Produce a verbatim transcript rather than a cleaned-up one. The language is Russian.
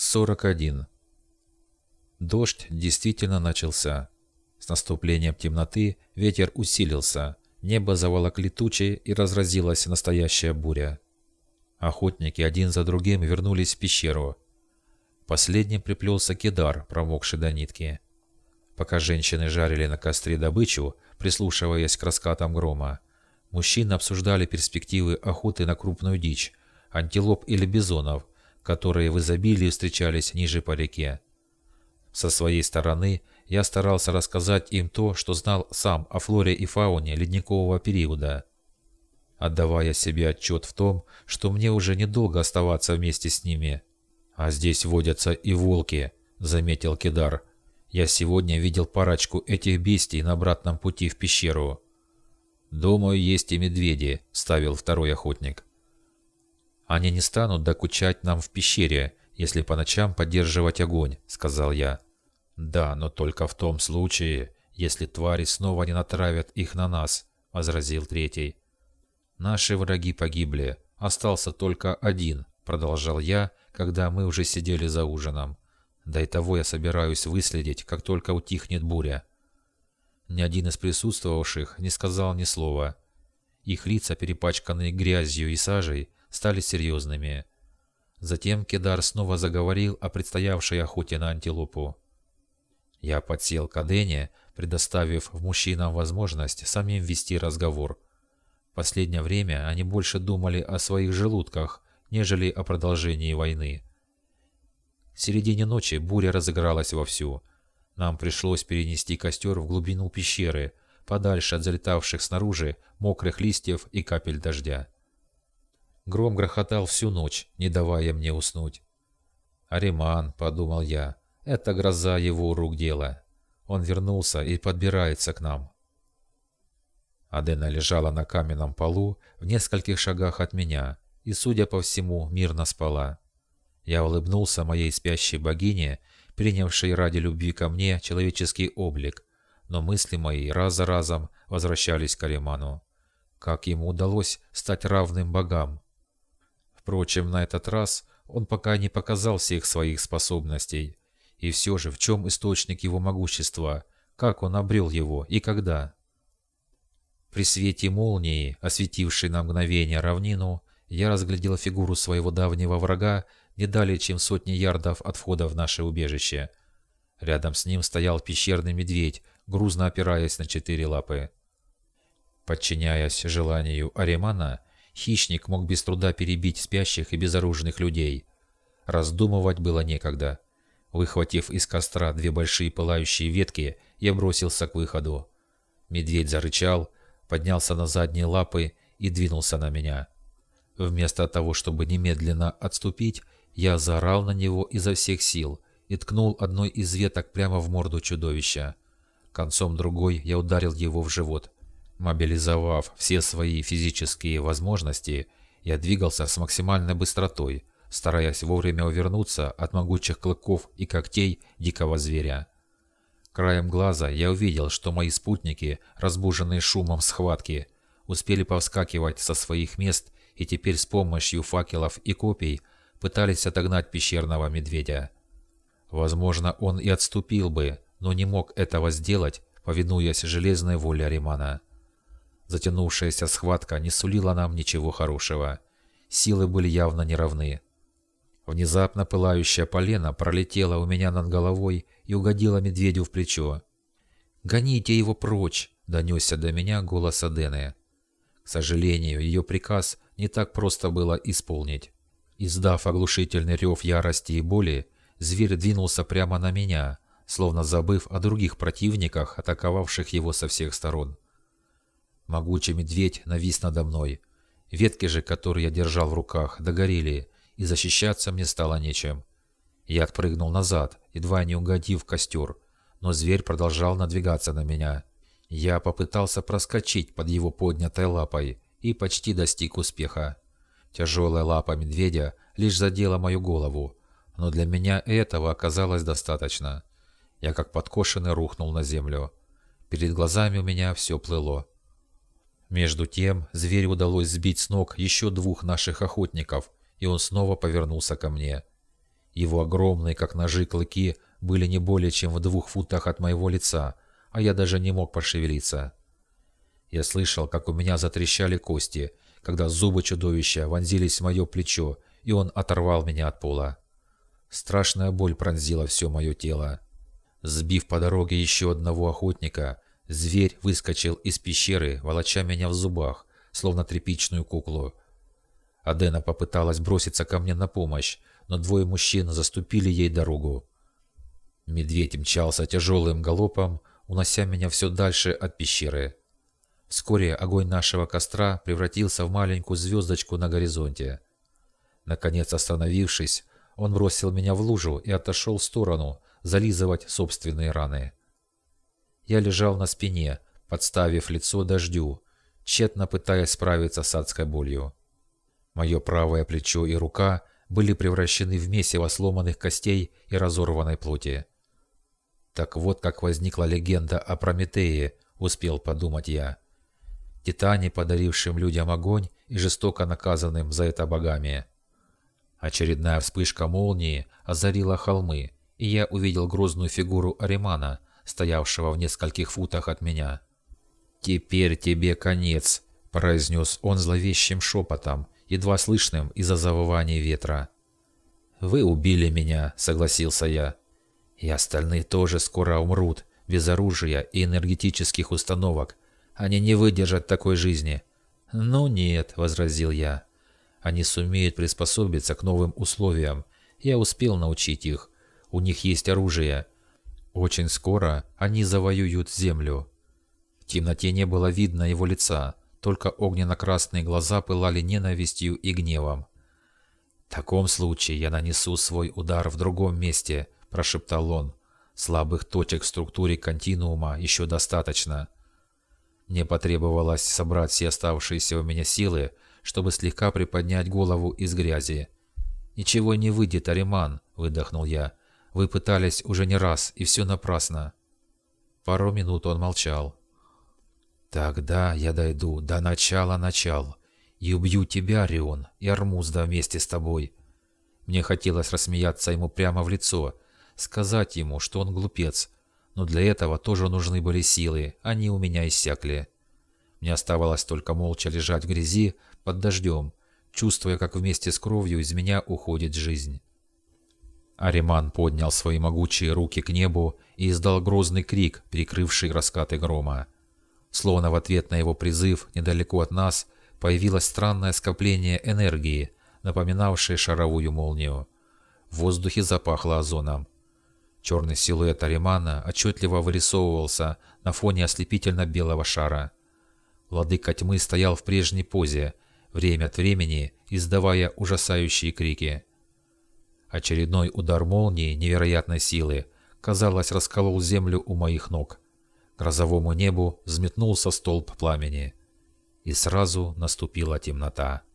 сорок один. Дождь действительно начался. С наступлением темноты ветер усилился, небо заволокли тучи и разразилась настоящая буря. Охотники один за другим вернулись в пещеру. Последним приплелся Кедар, промокший до нитки. Пока женщины жарили на костре добычу, прислушиваясь к раскатам грома, мужчины обсуждали перспективы охоты на крупную дичь, антилоп или бизонов, которые в изобилии встречались ниже по реке. Со своей стороны я старался рассказать им то, что знал сам о флоре и фауне ледникового периода, отдавая себе отчет в том, что мне уже недолго оставаться вместе с ними. «А здесь водятся и волки», — заметил Кедар. «Я сегодня видел парочку этих бестий на обратном пути в пещеру». «Думаю, есть и медведи», — вставил второй охотник. «Они не станут докучать нам в пещере, если по ночам поддерживать огонь», — сказал я. «Да, но только в том случае, если твари снова не натравят их на нас», — возразил третий. «Наши враги погибли, остался только один», — продолжал я, когда мы уже сидели за ужином. «Да и того я собираюсь выследить, как только утихнет буря». Ни один из присутствовавших не сказал ни слова. Их лица, перепачканные грязью и сажей, стали серьезными. Затем Кедар снова заговорил о предстоявшей охоте на антилопу. Я подсел к Адене, предоставив мужчинам возможность самим вести разговор. В последнее время они больше думали о своих желудках, нежели о продолжении войны. В середине ночи буря разыгралась вовсю. Нам пришлось перенести костер в глубину пещеры, подальше от залетавших снаружи мокрых листьев и капель дождя. Гром грохотал всю ночь, не давая мне уснуть. «Ариман», — подумал я, — «это гроза его рук дело. Он вернулся и подбирается к нам». Адена лежала на каменном полу в нескольких шагах от меня и, судя по всему, мирно спала. Я улыбнулся моей спящей богине, принявшей ради любви ко мне человеческий облик, но мысли мои раз за разом возвращались к Ариману. Как ему удалось стать равным богам? Впрочем, на этот раз он пока не показал всех своих способностей. И все же, в чем источник его могущества? Как он обрел его и когда? При свете молнии, осветившей на мгновение равнину, я разглядел фигуру своего давнего врага не далее, чем сотни ярдов от входа в наше убежище. Рядом с ним стоял пещерный медведь, грузно опираясь на четыре лапы. Подчиняясь желанию Аримана, хищник мог без труда перебить спящих и безоружных людей. Раздумывать было некогда. Выхватив из костра две большие пылающие ветки, я бросился к выходу. Медведь зарычал, поднялся на задние лапы и двинулся на меня. Вместо того, чтобы немедленно отступить, я заорал на него изо всех сил и ткнул одной из веток прямо в морду чудовища. Концом другой я ударил его в живот. Мобилизовав все свои физические возможности, я двигался с максимальной быстротой, стараясь вовремя увернуться от могучих клыков и когтей дикого зверя. Краем глаза я увидел, что мои спутники, разбуженные шумом схватки, успели повскакивать со своих мест и теперь с помощью факелов и копий пытались отогнать пещерного медведя. Возможно, он и отступил бы, но не мог этого сделать, повинуясь железной воле Аримана. Затянувшаяся схватка не сулила нам ничего хорошего. Силы были явно неравны. Внезапно пылающая полена пролетела у меня над головой и угодила медведю в плечо. «Гоните его прочь!» — донесся до меня голос Адены. К сожалению, ее приказ не так просто было исполнить. Издав оглушительный рев ярости и боли, зверь двинулся прямо на меня, словно забыв о других противниках, атаковавших его со всех сторон. Могучий медведь навис надо мной. Ветки же, которые я держал в руках, догорели, и защищаться мне стало нечем. Я отпрыгнул назад, едва не угодив в костер, но зверь продолжал надвигаться на меня. Я попытался проскочить под его поднятой лапой и почти достиг успеха. Тяжелая лапа медведя лишь задела мою голову, но для меня этого оказалось достаточно. Я как подкошенный рухнул на землю. Перед глазами у меня все плыло. Между тем зверю удалось сбить с ног еще двух наших охотников, и он снова повернулся ко мне. Его огромные, как ножи, клыки были не более чем в двух футах от моего лица, а я даже не мог пошевелиться. Я слышал, как у меня затрещали кости, когда зубы чудовища вонзились в мое плечо, и он оторвал меня от пола. Страшная боль пронзила все мое тело. Сбив по дороге еще одного охотника, зверь выскочил из пещеры, волоча меня в зубах, словно тряпичную куклу. Адена попыталась броситься ко мне на помощь, но двое мужчин заступили ей дорогу. Медведь мчался тяжелым галопом, унося меня все дальше от пещеры. Вскоре огонь нашего костра превратился в маленькую звездочку на горизонте. Наконец остановившись, он бросил меня в лужу и отошел в сторону, зализывать собственные раны. Я лежал на спине, подставив лицо дождю, тщетно пытаясь справиться с адской болью. Мое правое плечо и рука были превращены в месиво сломанных костей и разорванной плоти. Так вот как возникла легенда о Прометее, успел подумать я. Титане, подарившим людям огонь и жестоко наказанным за это богами. Очередная вспышка молнии озарила холмы, и я увидел грозную фигуру Аримана, стоявшего в нескольких футах от меня. «Теперь тебе конец», — произнес он зловещим шепотом, едва слышным из-за завывания ветра. «Вы убили меня», — согласился я. «И остальные тоже скоро умрут, без оружия и энергетических установок. Они не выдержат такой жизни». «Ну нет», — возразил я. «Они сумеют приспособиться к новым условиям. Я успел научить их. У них есть оружие. Очень скоро они завоюют землю». В темноте не было видно его лица, только огненно-красные глаза пылали ненавистью и гневом. «В таком случае я нанесу свой удар в другом месте», – прошептал он. «Слабых точек в структуре континуума еще достаточно». Мне потребовалось собрать все оставшиеся у меня силы, чтобы слегка приподнять голову из грязи. «Ничего не выйдет, Ариман», – выдохнул я. «Вы пытались уже не раз, и все напрасно». Пару минут он молчал. «Тогда я дойду до начала начал и убью тебя, Орион, и Армузда вместе с тобой». Мне хотелось рассмеяться ему прямо в лицо, сказать ему, что он глупец, но для этого тоже нужны были силы, они у меня иссякли. Мне оставалось только молча лежать в грязи под дождем, чувствуя, как вместе с кровью из меня уходит жизнь. Ариман поднял свои могучие руки к небу и издал грозный крик, перекрывший раскаты грома. Словно в ответ на его призыв, недалеко от нас, появилось странное скопление энергии, напоминавшее шаровую молнию. В воздухе запахло озоном. Черный силуэт Аримана отчетливо вырисовывался на фоне ослепительно-белого шара. Владыка тьмы стоял в прежней позе, время от времени издавая ужасающие крики. Очередной удар молнии невероятной силы, казалось, расколол землю у моих ног. К грозовому небу взметнулся столб пламени. И сразу наступила темнота.